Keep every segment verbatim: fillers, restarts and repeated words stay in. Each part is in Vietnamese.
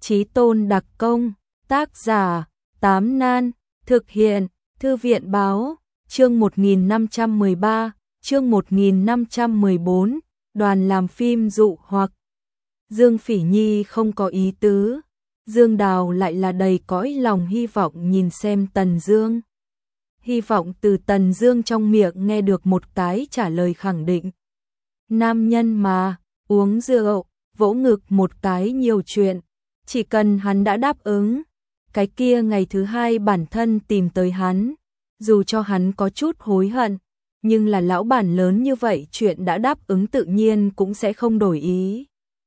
Chí tôn đặc công, tác giả, Tám Nan, thực hiện, Thư viện báo, chương một nghìn năm trăm mười ba, chương một nghìn năm trăm mười bốn, đoàn làm phim dụ hoặc. Dương Phỉ Nhi không có ý tứ, Dương Đào lại là đầy cõi lòng hy vọng nhìn xem Tần Dương. Hy vọng từ Tần Dương trong miệng nghe được một cái trả lời khẳng định. Nam nhân mà, uống rượu, vỗ ngực một cái nhiều chuyện, chỉ cần hắn đã đáp ứng, cái kia ngày thứ hai bản thân tìm tới hắn, dù cho hắn có chút hối hận, nhưng là lão bản lớn như vậy chuyện đã đáp ứng tự nhiên cũng sẽ không đổi ý.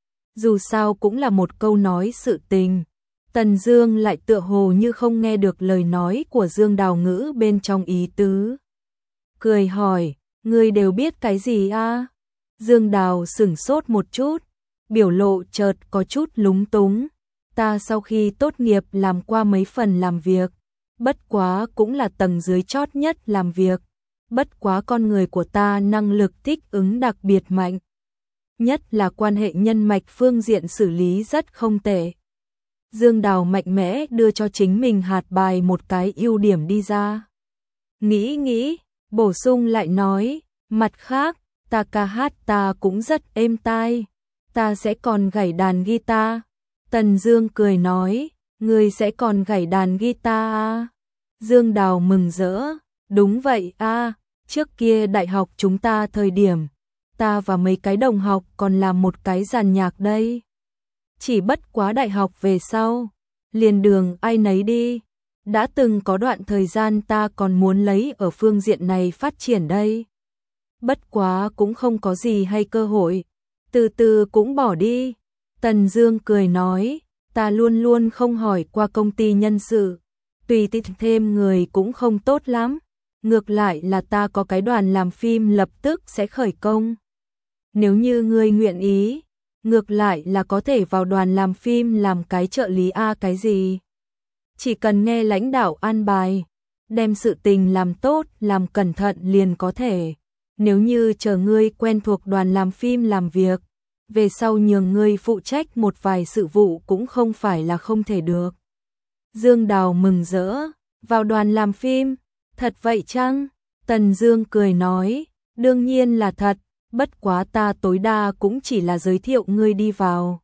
Dù sao cũng là một câu nói sự tình. Tần Dương lại tựa hồ như không nghe được lời nói của Dương Đào ngữ bên trong ý tứ. Cười hỏi, ngươi đều biết cái gì a? Dương Đào sững sốt một chút, biểu lộ chợt có chút lúng túng. Ta sau khi tốt nghiệp làm qua mấy phần làm việc, bất quá cũng là tầng dưới chót nhất làm việc, bất quá con người của ta năng lực thích ứng đặc biệt mạnh, nhất là quan hệ nhân mạch phương diện xử lý rất không tệ. Dương Đào mạnh mẽ đưa cho chính mình hạt bài một cái ưu điểm đi ra. Nghĩ nghĩ, bổ sung lại nói, mặt khác, ta ca hát ta cũng rất êm tai, ta sẽ còn gảy đàn guitar. Tần Dương cười nói, ngươi sẽ còn gảy đàn guitar à? Dương Đào mừng rỡ, đúng vậy a, à, trước kia đại học chúng ta thời điểm, ta và mấy cái đồng học còn làm một cái dàn nhạc đây. Chỉ bất quá đại học về sau, liền đường ai nấy đi, đã từng có đoạn thời gian ta còn muốn lấy ở phương diện này phát triển đây. Bất quá cũng không có gì hay cơ hội, từ từ cũng bỏ đi. Tần Dương cười nói, ta luôn luôn không hỏi qua công ty nhân sự, tùy tiện thêm người cũng không tốt lắm, ngược lại là ta có cái đoàn làm phim lập tức sẽ khởi công. Nếu như ngươi nguyện ý, ngược lại là có thể vào đoàn làm phim làm cái trợ lý a cái gì. Chỉ cần nghe lãnh đạo an bài, đem sự tình làm tốt, làm cẩn thận liền có thể. Nếu như chờ ngươi quen thuộc đoàn làm phim làm việc, về sau nhường ngươi phụ trách một vài sự vụ cũng không phải là không thể được. Dương Đào mừng rỡ, vào đoàn làm phim, thật vậy chăng? Tần Dương cười nói, đương nhiên là thật, bất quá ta tối đa cũng chỉ là giới thiệu ngươi đi vào.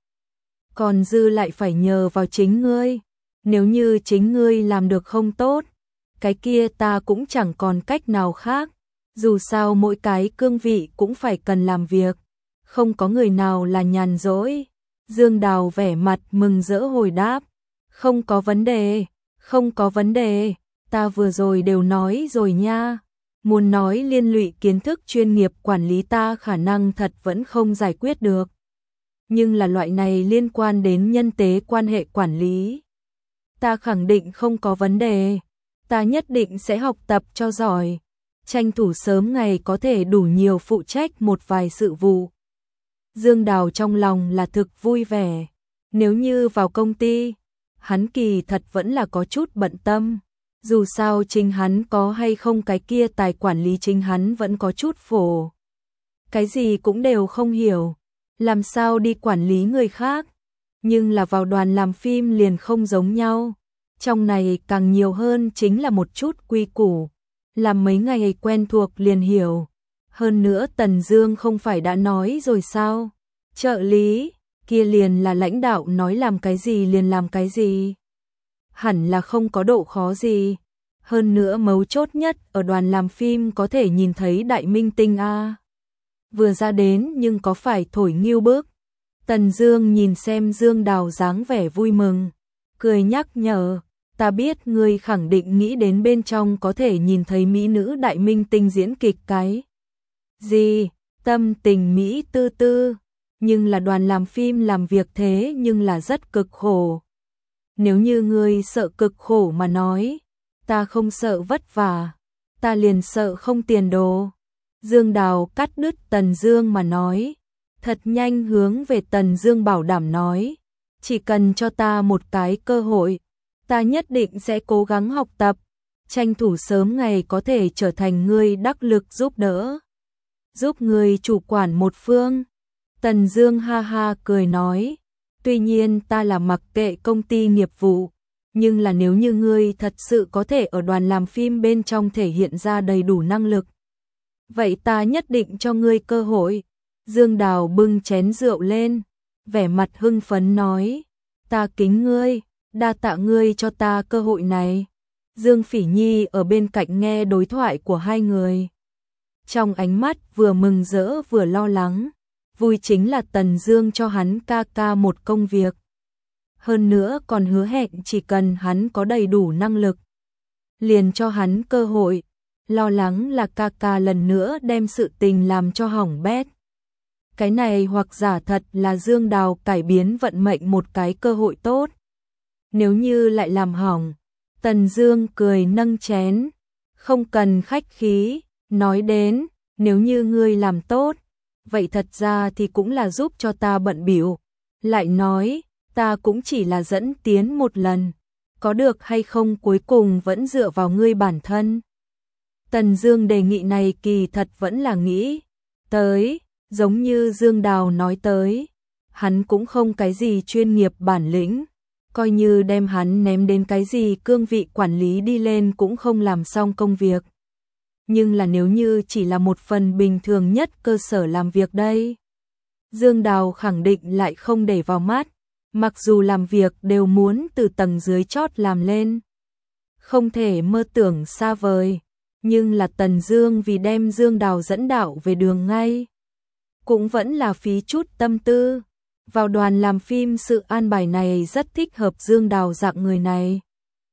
Còn dư lại phải nhờ vào chính ngươi, nếu như chính ngươi làm được không tốt, cái kia ta cũng chẳng còn cách nào khác, dù sao mỗi cái cương vị cũng phải cần làm việc. Không có người nào là nhàn rỗi. Dương Đào vẻ mặt mừng rỡ hồi đáp, không có vấn đề, không có vấn đề, ta vừa rồi đều nói rồi nha. Muốn nói liên lụy kiến thức chuyên nghiệp quản lý ta khả năng thật vẫn không giải quyết được. Nhưng là loại này liên quan đến nhân tế quan hệ quản lý, ta khẳng định không có vấn đề, ta nhất định sẽ học tập cho giỏi, tranh thủ sớm ngày có thể đủ nhiều phụ trách một vài sự vụ. Dương Đào trong lòng là thực vui vẻ, nếu như vào công ty, hắn kỳ thật vẫn là có chút bận tâm, dù sao chính hắn có hay không cái kia tài quản lý chính hắn vẫn có chút phổ. Cái gì cũng đều không hiểu, làm sao đi quản lý người khác, nhưng là vào đoàn làm phim liền không giống nhau, trong này càng nhiều hơn chính là một chút quy củ, làm mấy ngày quen thuộc liền hiểu. Hơn nữa Tần Dương không phải đã nói rồi sao? Trợ lý, kia liền là lãnh đạo nói làm cái gì liền làm cái gì. Hẳn là không có độ khó gì. Hơn nữa mấu chốt nhất ở đoàn làm phim có thể nhìn thấy đại minh tinh a. Vừa ra đến nhưng có phải thổi nghiêu bức. Tần Dương nhìn xem Dương Đào dáng vẻ vui mừng, cười nhắc nhở, ta biết ngươi khẳng định nghĩ đến bên trong có thể nhìn thấy mỹ nữ đại minh tinh diễn kịch cái gì, tâm tình Mỹ tư tư, nhưng là đoàn làm phim làm việc thế nhưng là rất cực khổ. Nếu như ngươi sợ cực khổ mà nói, ta không sợ vất vả, ta liền sợ không tiền đồ. Dương Đào cắt đứt Tần Dương mà nói, thật nhanh hướng về Tần Dương bảo đảm nói, chỉ cần cho ta một cái cơ hội, ta nhất định sẽ cố gắng học tập, tranh thủ sớm ngày có thể trở thành ngươi đắc lực giúp đỡ. Giúp người chủ quản một phương. Tần Dương ha ha cười nói, Tuy nhiên ta là mặc kệ công ty nghiệp vụ, nhưng là nếu như ngươi thật sự có thể ở đoàn làm phim bên trong thể hiện ra đầy đủ năng lực, vậy ta nhất định cho ngươi cơ hội. Dương Đào bưng chén rượu lên, vẻ mặt hưng phấn nói, ta kính ngươi, đa tạ ngươi cho ta cơ hội này. Dương Phỉ Nhi ở bên cạnh nghe đối thoại của hai người, trong ánh mắt vừa mừng rỡ vừa lo lắng. Vui chính là Tần Dương cho hắn ca ca một công việc, hơn nữa còn hứa hẹn chỉ cần hắn có đầy đủ năng lực, liền cho hắn cơ hội. Lo lắng là ca ca lần nữa đem sự tình làm cho hỏng bét. Cái này hoặc giả thật là Dương Đào cải biến vận mệnh một cái cơ hội tốt. Nếu như lại làm hỏng, Tần Dương cười nâng chén, không cần khách khí, nói đến, nếu như ngươi làm tốt, vậy thật ra thì cũng là giúp cho ta bận bịu. Lại nói, ta cũng chỉ là dẫn tiến một lần, có được hay không cuối cùng vẫn dựa vào ngươi bản thân. Tần Dương đề nghị này kỳ thật vẫn là nghĩ tới, giống như Dương Đào nói tới, hắn cũng không cái gì chuyên nghiệp bản lĩnh, coi như đem hắn ném đến cái gì cương vị quản lý đi lên cũng không làm xong công việc. Nhưng là nếu như chỉ là một phần bình thường nhất cơ sở làm việc đây, Dương Đào khẳng định lại không để vào mắt, mặc dù làm việc đều muốn từ tầng dưới chót làm lên, không thể mơ tưởng xa vời, nhưng là Tần Dương vì đem Dương Đào dẫn đạo về đường ngay, cũng vẫn là phí chút tâm tư. Vào đoàn làm phim sự an bài này rất thích hợp Dương Đào dạng người này.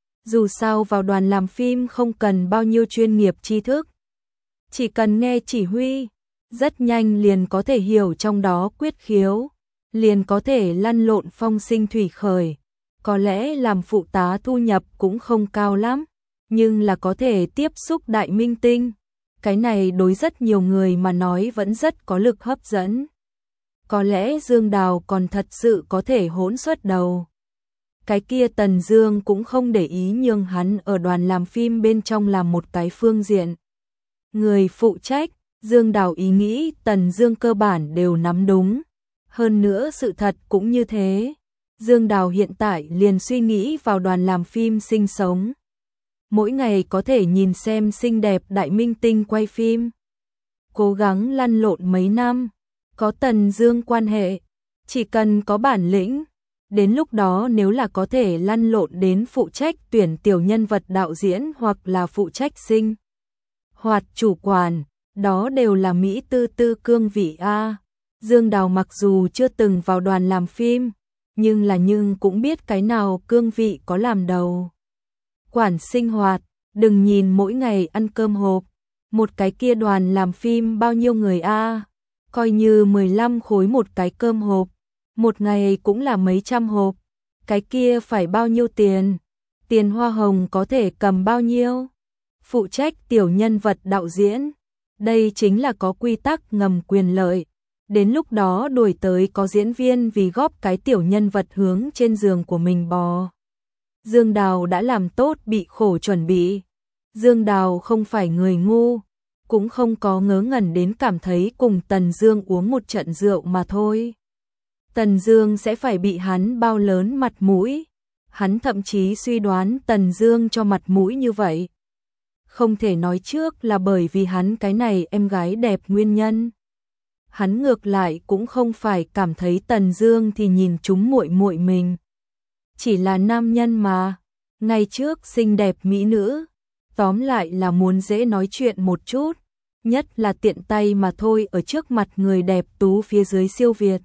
Dù sao vào đoàn làm phim không cần bao nhiêu chuyên nghiệp tri thức, chỉ cần nghe chỉ huy, rất nhanh liền có thể hiểu trong đó quyết khiếu, liền có thể lăn lộn phong sinh thủy khởi. Có lẽ làm phụ tá thu nhập cũng không cao lắm, nhưng là có thể tiếp xúc đại minh tinh. Cái này đối rất nhiều người mà nói vẫn rất có lực hấp dẫn. Có lẽ Dương Đào còn thật sự có thể hỗn xuất đầu. Cái kia Tần Dương cũng không để ý nhường hắn ở đoàn làm phim bên trong làm một cái phương diện người phụ trách. Dương Đào ý nghĩ Tần Dương cơ bản đều nắm đúng. Hơn nữa sự thật cũng như thế. Dương Đào hiện tại liền suy nghĩ vào đoàn làm phim sinh sống. Mỗi ngày có thể nhìn xem xinh đẹp đại minh tinh quay phim. Cố gắng lăn lộn mấy năm. Có Tần Dương quan hệ. Chỉ cần có bản lĩnh. Đến lúc đó nếu là có thể lăn lộn đến phụ trách tuyển tiểu nhân vật đạo diễn hoặc là phụ trách sinh hoạt chủ quản, đó đều là Mỹ tư tư cương vị A. Dương Đào mặc dù chưa từng vào đoàn làm phim, nhưng là nhưng cũng biết cái nào cương vị có làm đầu. Quản sinh hoạt, đừng nhìn mỗi ngày ăn cơm hộp, một cái kia đoàn làm phim bao nhiêu người A, coi như mười lăm khối một cái cơm hộp, một ngày cũng là mấy trăm hộp, cái kia phải bao nhiêu tiền, tiền hoa hồng có thể cầm bao nhiêu, phụ trách tiểu nhân vật đạo diễn, đây chính là có quy tắc ngầm quyền lợi. Đến lúc đó đuổi tới có diễn viên vì góp cái tiểu nhân vật hướng trên giường của mình bò. Dương Đào đã làm tốt bị khổ chuẩn bị. Dương Đào không phải người ngu, cũng không có ngớ ngẩn đến cảm thấy cùng Tần Dương uống một trận rượu mà thôi. Tần Dương sẽ phải bị hắn bao lớn mặt mũi. Hắn thậm chí suy đoán Tần Dương cho mặt mũi như vậy. Không thể nói trước là bởi vì hắn cái này em gái đẹp nguyên nhân. Hắn ngược lại cũng không phải cảm thấy Tần Dương thì nhìn trúng muội muội mình. Chỉ là nam nhân mà, ngày trước xinh đẹp mỹ nữ, tóm lại là muốn dễ nói chuyện một chút, nhất là tiện tay mà thôi ở trước mặt người đẹp tú phía dưới siêu việt.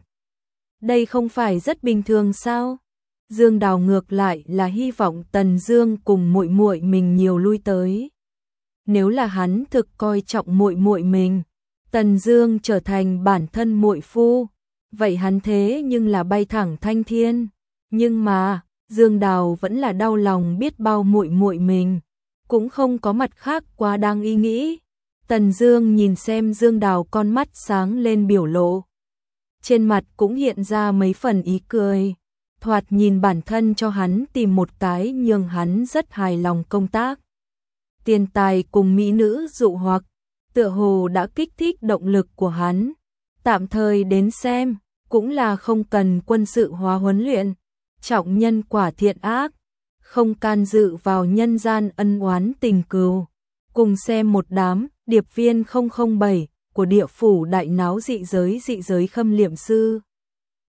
Đây không phải rất bình thường sao? Dương Đào ngược lại là hy vọng Tần Dương cùng muội muội mình nhiều lui tới. Nếu là hắn thực coi trọng muội muội mình, Tần Dương trở thành bản thân muội phu, vậy hắn thế nhưng là bay thẳng thanh thiên. Nhưng mà, Dương Đào vẫn là đau lòng biết bao muội muội mình, cũng không có mặt khác quá đáng ý nghĩ. Tần Dương nhìn xem Dương Đào con mắt sáng lên biểu lộ, trên mặt cũng hiện ra mấy phần ý cười, thoạt nhìn bản thân cho hắn tìm một cái nhường hắn rất hài lòng công tác. Tiền tài cùng mỹ nữ dụ hoặc, tựa hồ đã kích thích động lực của hắn. Tạm thời đến xem, cũng là không cần quân sự hóa huấn luyện, trọng nhân quả thiện ác, không can dự vào nhân gian ân oán tình cừu. Cùng xem một đám điệp viên không không bảy của địa phủ đại náo dị giới dị giới Khâm Liệm Sư.